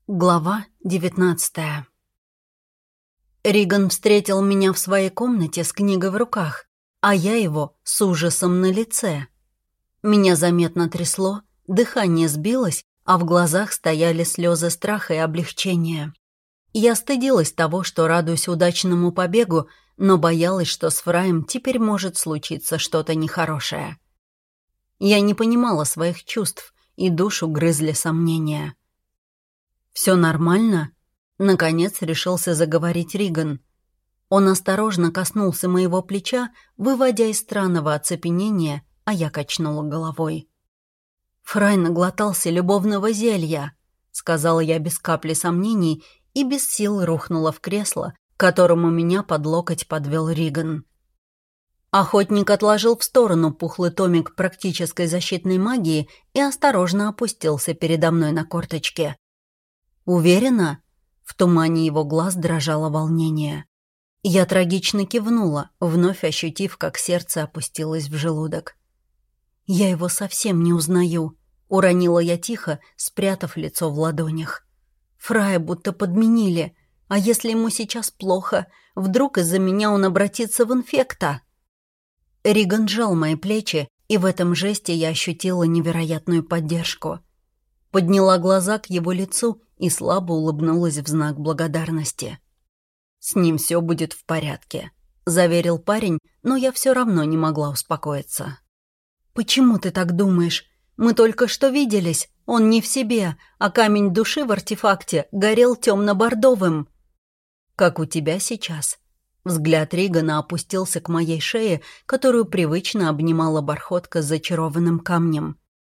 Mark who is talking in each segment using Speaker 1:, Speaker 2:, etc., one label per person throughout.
Speaker 1: Глава 19. Риган встретил меня в своей комнате с книгой в руках, а я его с ужасом на лице. Меня заметно трясло, дыхание сбилось, а в глазах стояли слезы страха и облегчения. Я стыдилась того, что радуюсь удачному побегу, но боялась, что с Фраем теперь может случиться что-то нехорошее. Я не понимала своих чувств, и душу грызли сомнения. «Все нормально?» — наконец решился заговорить Риган. Он осторожно коснулся моего плеча, выводя из странного оцепенения, а я качнула головой. «Фрай наглотался любовного зелья», — сказала я без капли сомнений и без сил рухнула в кресло, к которому меня под локоть подвел Риган. Охотник отложил в сторону пухлый томик практической защитной магии и осторожно опустился передо мной на корточке. «Уверена?» В тумане его глаз дрожало волнение. Я трагично кивнула, вновь ощутив, как сердце опустилось в желудок. «Я его совсем не узнаю», — уронила я тихо, спрятав лицо в ладонях. «Фрая будто подменили, а если ему сейчас плохо, вдруг из-за меня он обратится в инфекта?» Риган сжал мои плечи, и в этом жесте я ощутила невероятную поддержку. Подняла глаза к его лицу и слабо улыбнулась в знак благодарности. «С ним все будет в порядке», — заверил парень, но я все равно не могла успокоиться. «Почему ты так думаешь? Мы только что виделись, он не в себе, а камень души в артефакте горел темно-бордовым». «Как у тебя сейчас?» Взгляд Ригана опустился к моей шее, которую привычно обнимала бархотка с зачарованным камнем.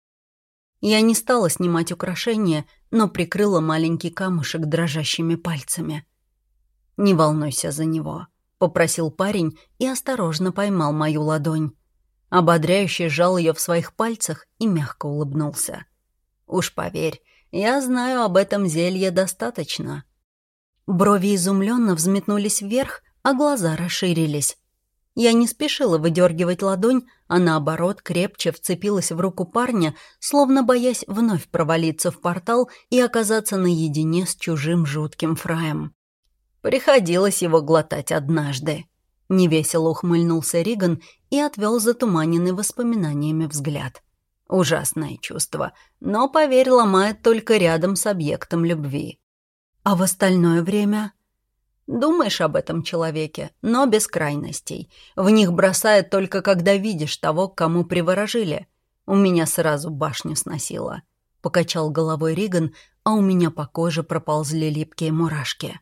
Speaker 1: Я не стала снимать украшения, но прикрыла маленький камушек дрожащими пальцами. «Не волнуйся за него», — попросил парень и осторожно поймал мою ладонь. Ободряюще сжал ее в своих пальцах и мягко улыбнулся. «Уж поверь, я знаю об этом зелье достаточно». Брови изумленно взметнулись вверх, а глаза расширились. Я не спешила выдергивать ладонь, а наоборот крепче вцепилась в руку парня, словно боясь вновь провалиться в портал и оказаться наедине с чужим жутким Фраем. Приходилось его глотать однажды. Невесело ухмыльнулся Риган и отвел затуманенный воспоминаниями взгляд. Ужасное чувство, но, поверь, ломает только рядом с объектом любви. А в остальное время... Думаешь об этом человеке, но без крайностей. В них бросает только, когда видишь того, к кому приворожили. У меня сразу башню сносило. Покачал головой Риган, а у меня по коже проползли липкие мурашки.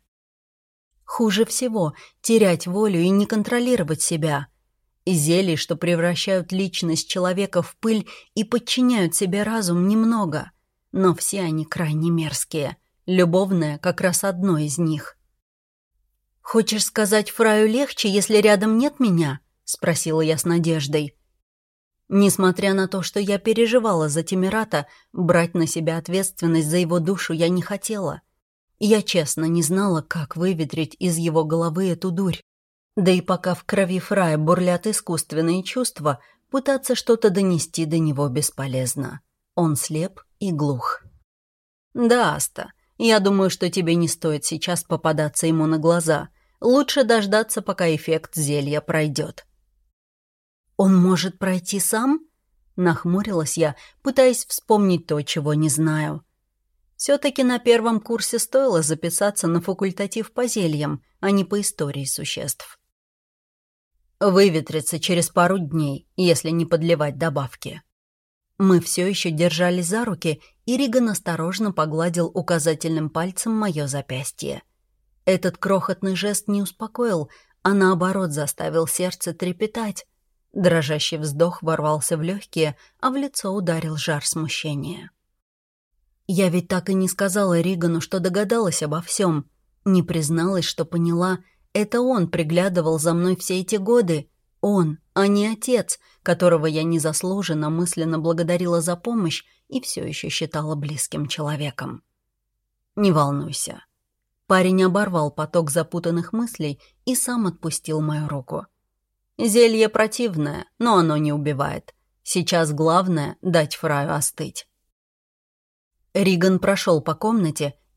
Speaker 1: Хуже всего терять волю и не контролировать себя. Зелий, что превращают личность человека в пыль и подчиняют себе разум, немного. Но все они крайне мерзкие. Любовное как раз одно из них. «Хочешь сказать, Фраю легче, если рядом нет меня?» — спросила я с надеждой. Несмотря на то, что я переживала за Тимирата, брать на себя ответственность за его душу я не хотела. Я честно не знала, как выветрить из его головы эту дурь. Да и пока в крови Фрая бурлят искусственные чувства, пытаться что-то донести до него бесполезно. Он слеп и глух. «Да, Аста. Я думаю, что тебе не стоит сейчас попадаться ему на глаза. Лучше дождаться, пока эффект зелья пройдет». «Он может пройти сам?» — нахмурилась я, пытаясь вспомнить то, чего не знаю. Все-таки на первом курсе стоило записаться на факультатив по зельям, а не по истории существ. Выветрится через пару дней, если не подливать добавки. Мы все еще держались за руки, и Риган осторожно погладил указательным пальцем мое запястье. Этот крохотный жест не успокоил, а наоборот заставил сердце трепетать. Дрожащий вздох ворвался в легкие, а в лицо ударил жар смущения. Я ведь так и не сказала Ригану, что догадалась обо всем. Не призналась, что поняла, это он приглядывал за мной все эти годы. Он, а не отец, которого я незаслуженно мысленно благодарила за помощь и все еще считала близким человеком. «Не волнуйся». Парень оборвал поток запутанных мыслей и сам отпустил мою руку. «Зелье противное, но оно не убивает. Сейчас главное — дать Фраю остыть». Риган прошел по комнате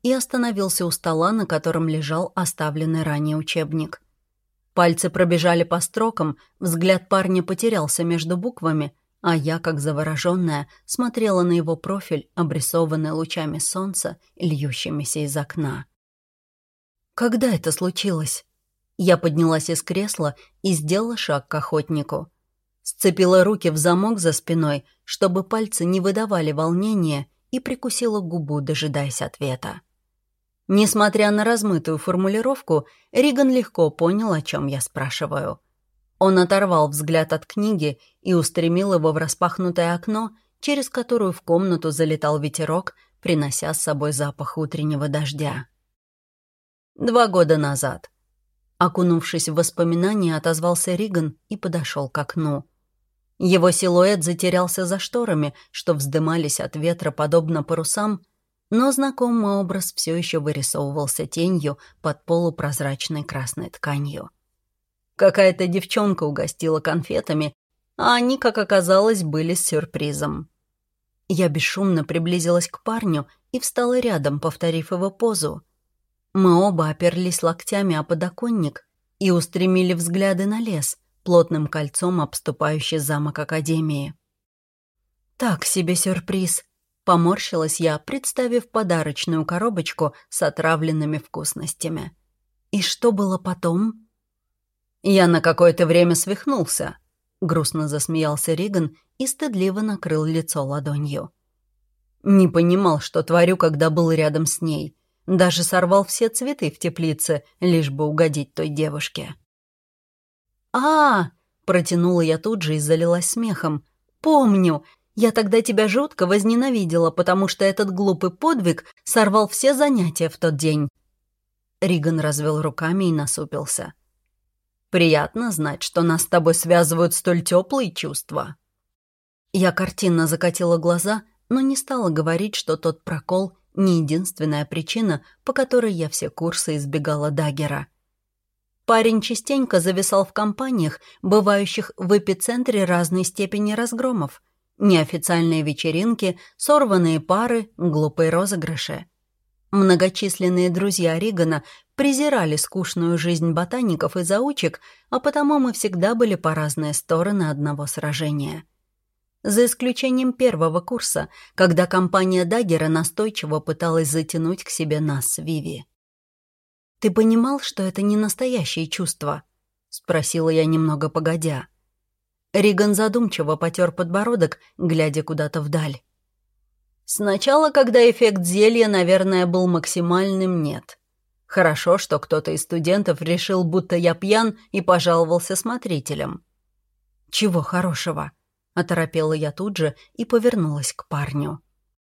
Speaker 1: и остановился у стола, на котором лежал оставленный ранее учебник. Пальцы пробежали по строкам, взгляд парня потерялся между буквами, а я, как завороженная, смотрела на его профиль, обрисованный лучами солнца, льющимися из окна. Когда это случилось? Я поднялась из кресла и сделала шаг к охотнику. Сцепила руки в замок за спиной, чтобы пальцы не выдавали волнения, и прикусила губу, дожидаясь ответа. Несмотря на размытую формулировку, Риган легко понял, о чем я спрашиваю. Он оторвал взгляд от книги и устремил его в распахнутое окно, через которое в комнату залетал ветерок, принося с собой запах утреннего дождя. 2 года назад. Окунувшись в воспоминания, отозвался Риган и подошел к окну. Его силуэт затерялся за шторами, что вздымались от ветра подобно парусам, но знакомый образ все еще вырисовывался тенью под полупрозрачной красной тканью. Какая-то девчонка угостила конфетами, а они, как оказалось, были с сюрпризом. Я бесшумно приблизилась к парню и встала рядом, повторив его позу. Мы оба оперлись локтями о подоконник и устремили взгляды на лес, плотным кольцом обступающий замок Академии. «Так себе сюрприз», — поморщилась я, представив подарочную коробочку с отравленными вкусностями. «И что было потом?» «Я на какое-то время свихнулся», — грустно засмеялся Риган и стыдливо накрыл лицо ладонью. «Не понимал, что творю, когда был рядом с ней. Даже сорвал все цветы в теплице, лишь бы угодить той девушке». Протянула я тут же и залилась смехом. «Помню, я тогда тебя жутко возненавидела, потому что этот глупый подвиг сорвал все занятия в тот день». Риган развел руками и насупился. «Приятно знать, что нас с тобой связывают столь теплые чувства». Я картинно закатила глаза, но не стала говорить, что тот прокол — не единственная причина, по которой я все курсы избегала Даггера. Парень частенько зависал в компаниях, бывающих в эпицентре разной степени разгромов. Неофициальные вечеринки, сорванные пары, глупые розыгрыши. Многочисленные друзья Ригана презирали скучную жизнь ботаников и заучек, а потому мы всегда были по разные стороны одного сражения. За исключением первого курса, когда компания Даггера настойчиво пыталась затянуть к себе нас с Виви. «Ты понимал, что это не настоящие чувства?» — спросила я немного погодя. Риган задумчиво потер подбородок, глядя куда-то вдаль. «Сначала, когда эффект зелья, наверное, был максимальным, нет. Хорошо, что кто-то из студентов решил, будто я пьян, и пожаловался смотрителям». «Чего хорошего?» — оторопела я тут же и повернулась к парню.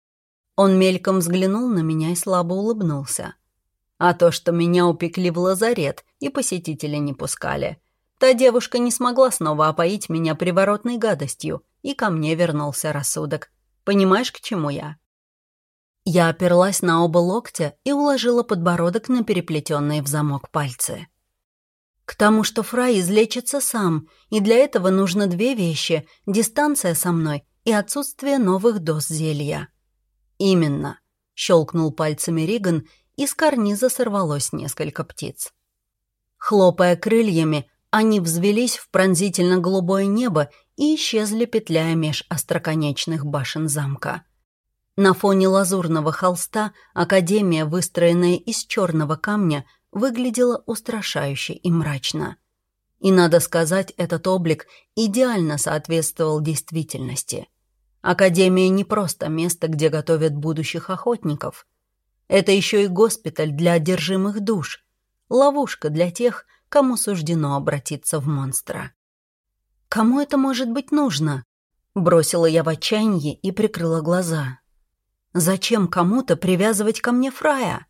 Speaker 1: Он мельком взглянул на меня и слабо улыбнулся. «А то, что меня упекли в лазарет и посетители не пускали. Та девушка не смогла снова опоить меня приворотной гадостью, и ко мне вернулся рассудок. Понимаешь, к чему я?» Я оперлась на оба локтя и уложила подбородок на переплетенные в замок пальцы. «К тому, что Фрай излечится сам, и для этого нужно 2 вещи — дистанция со мной и отсутствие новых доз зелья». «Именно», — щелкнул пальцами Риган, и с карниза сорвалось несколько птиц. Хлопая крыльями, они взвелись в пронзительно-голубое небо и исчезли, петляя меж остроконечных башен замка. На фоне лазурного холста Академия, выстроенная из черного камня, выглядела устрашающе и мрачно. И, надо сказать, этот облик идеально соответствовал действительности. Академия не просто место, где готовят будущих охотников. Это еще и госпиталь для одержимых душ, ловушка для тех, кому суждено обратиться в монстра. «Кому это может быть нужно?» — бросила я в отчаянии и прикрыла глаза. «Зачем кому-то привязывать ко мне Фрая?»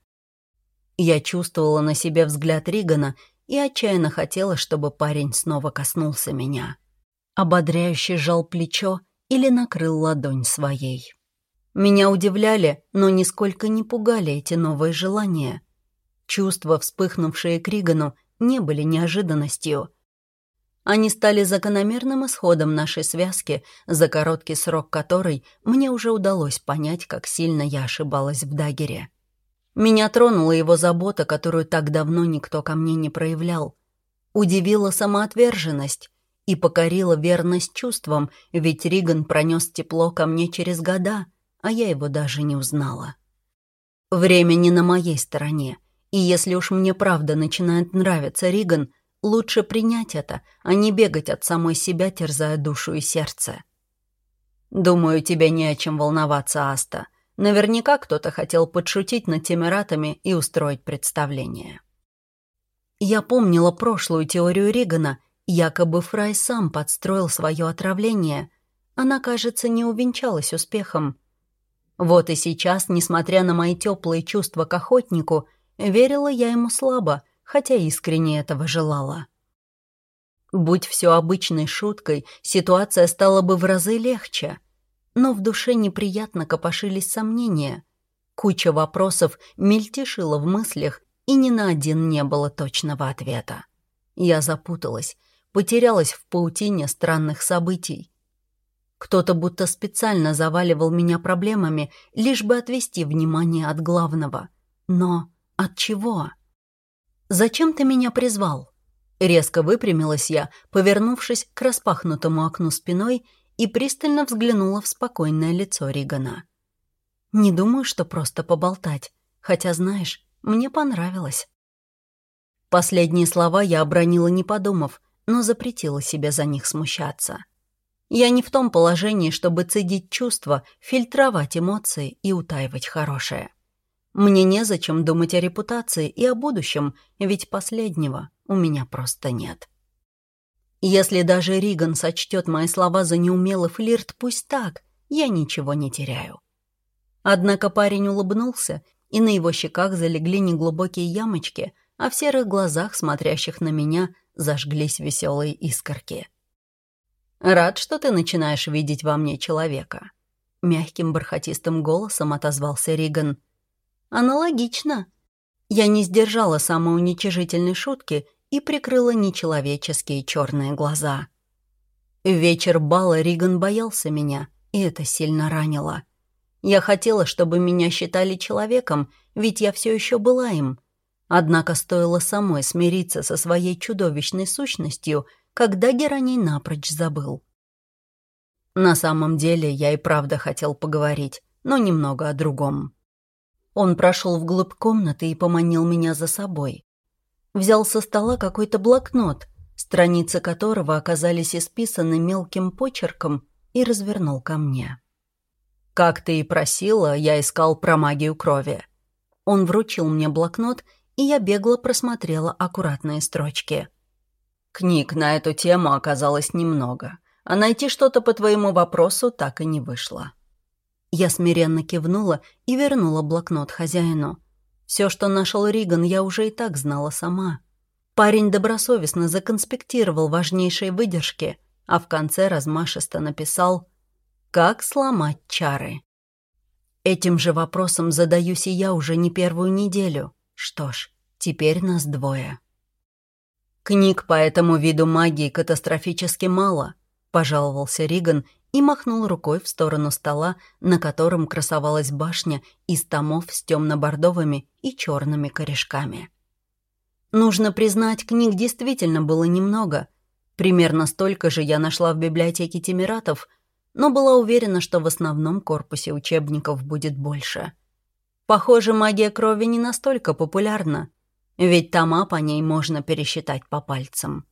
Speaker 1: Я чувствовала на себе взгляд Ригана и отчаянно хотела, чтобы парень снова коснулся меня. Ободряюще сжал плечо или накрыл ладонь своей. Меня удивляли, но нисколько не пугали эти новые желания. Чувства, вспыхнувшие к Ригану, не были неожиданностью. Они стали закономерным исходом нашей связки, за короткий срок которой мне уже удалось понять, как сильно я ошибалась в Даггере. Меня тронула его забота, которую так давно никто ко мне не проявлял. Удивила самоотверженность и покорила верность чувствам, ведь Риган пронес тепло ко мне через года, а я его даже не узнала. Время не на моей стороне, и если уж мне правда начинает нравиться Риган, лучше принять это, а не бегать от самой себя, терзая душу и сердце. «Думаю, тебе не о чем волноваться, Аста. Наверняка кто-то хотел подшутить над Темератами и устроить представление». Я помнила прошлую теорию Ригана, якобы Фрай сам подстроил свое отравление. Она, кажется, не увенчалась успехом. Вот и сейчас, несмотря на мои теплые чувства к охотнику, верила я ему слабо, хотя искренне этого желала. Будь все обычной шуткой, ситуация стала бы в разы легче. Но в душе неприятно копошились сомнения. Куча вопросов мельтешила в мыслях, и ни на один не было точного ответа. Я запуталась, потерялась в паутине странных событий. Кто-то будто специально заваливал меня проблемами, лишь бы отвести внимание от главного. Но от чего? «Зачем ты меня призвал?» Резко выпрямилась я, повернувшись к распахнутому окну спиной, и пристально взглянула в спокойное лицо Ригана. «Не думаю, что просто поболтать, хотя, знаешь, мне понравилось». Последние слова я обронила, не подумав, но запретила себе за них смущаться. Я не в том положении, чтобы цедить чувства, фильтровать эмоции и утаивать хорошее. Мне незачем думать о репутации и о будущем, ведь последнего у меня просто нет. Если даже Риган сочтет мои слова за неумелый флирт, пусть так, я ничего не теряю. Однако парень улыбнулся, и на его щеках залегли неглубокие ямочки, а в серых глазах, смотрящих на меня, зажглись веселые искорки. «Рад, что ты начинаешь видеть во мне человека», — мягким бархатистым голосом отозвался Риган. «Аналогично». Я не сдержала самоуничижительной шутки и прикрыла нечеловеческие черные глаза. В вечер бала Риган боялся меня, и это сильно ранило. Я хотела, чтобы меня считали человеком, ведь я все еще была им. Однако стоило самой смириться со своей чудовищной сущностью, когда Героний напрочь забыл. На самом деле я и правда хотел поговорить, но немного о другом. Он прошел вглубь комнаты и поманил меня за собой. Взял со стола какой-то блокнот, страницы которого оказались исписаны мелким почерком, и развернул ко мне. «Как ты и просила, я искал про магию крови». Он вручил мне блокнот, и я бегло просмотрела аккуратные строчки. «Книг на эту тему оказалось немного, а найти что-то по твоему вопросу так и не вышло». Я смиренно кивнула и вернула блокнот хозяину. Все, что нашел Риган, я уже и так знала сама. Парень добросовестно законспектировал важнейшие выдержки, а в конце размашисто написал «Как сломать чары?». Этим же вопросом задаюсь и я уже не первую неделю. Что ж, теперь нас двое. «Книг по этому виду магии катастрофически мало», — пожаловался Риган и махнул рукой в сторону стола, на котором красовалась башня из томов с темно-бордовыми и черными корешками. Нужно признать, книг действительно было немного. Примерно столько же я нашла в библиотеке Темератов, но была уверена, что в основном корпусе учебников будет больше. Похоже, магия крови не настолько популярна, ведь тома по ней можно пересчитать по пальцам.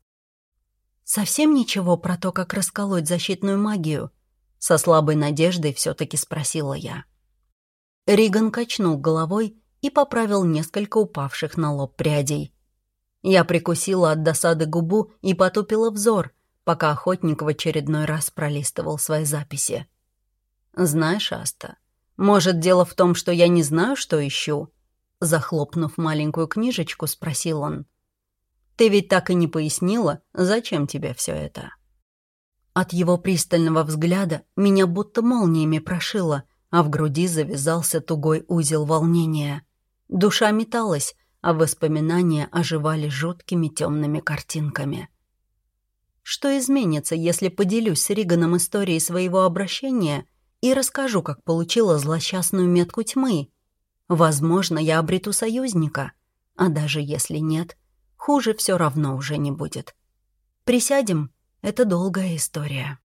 Speaker 1: «Совсем ничего про то, как расколоть защитную магию?» Со слабой надеждой все-таки спросила я. Риган качнул головой и поправил несколько упавших на лоб прядей. Я прикусила от досады губу и потупила взор, пока охотник в очередной раз пролистывал свои записи. «Знаешь, Аста, может, дело в том, что я не знаю, что ищу?» Захлопнув маленькую книжечку, спросил он. «Ты ведь так и не пояснила, зачем тебе все это?» От его пристального взгляда меня будто молниями прошило, а в груди завязался тугой узел волнения. Душа металась, а воспоминания оживали жуткими темными картинками. Что изменится, если поделюсь с Риганом историей своего обращения и расскажу, как получила злосчастную метку тьмы? Возможно, я обрету союзника. А даже если нет, хуже все равно уже не будет. Присядем, это долгая история.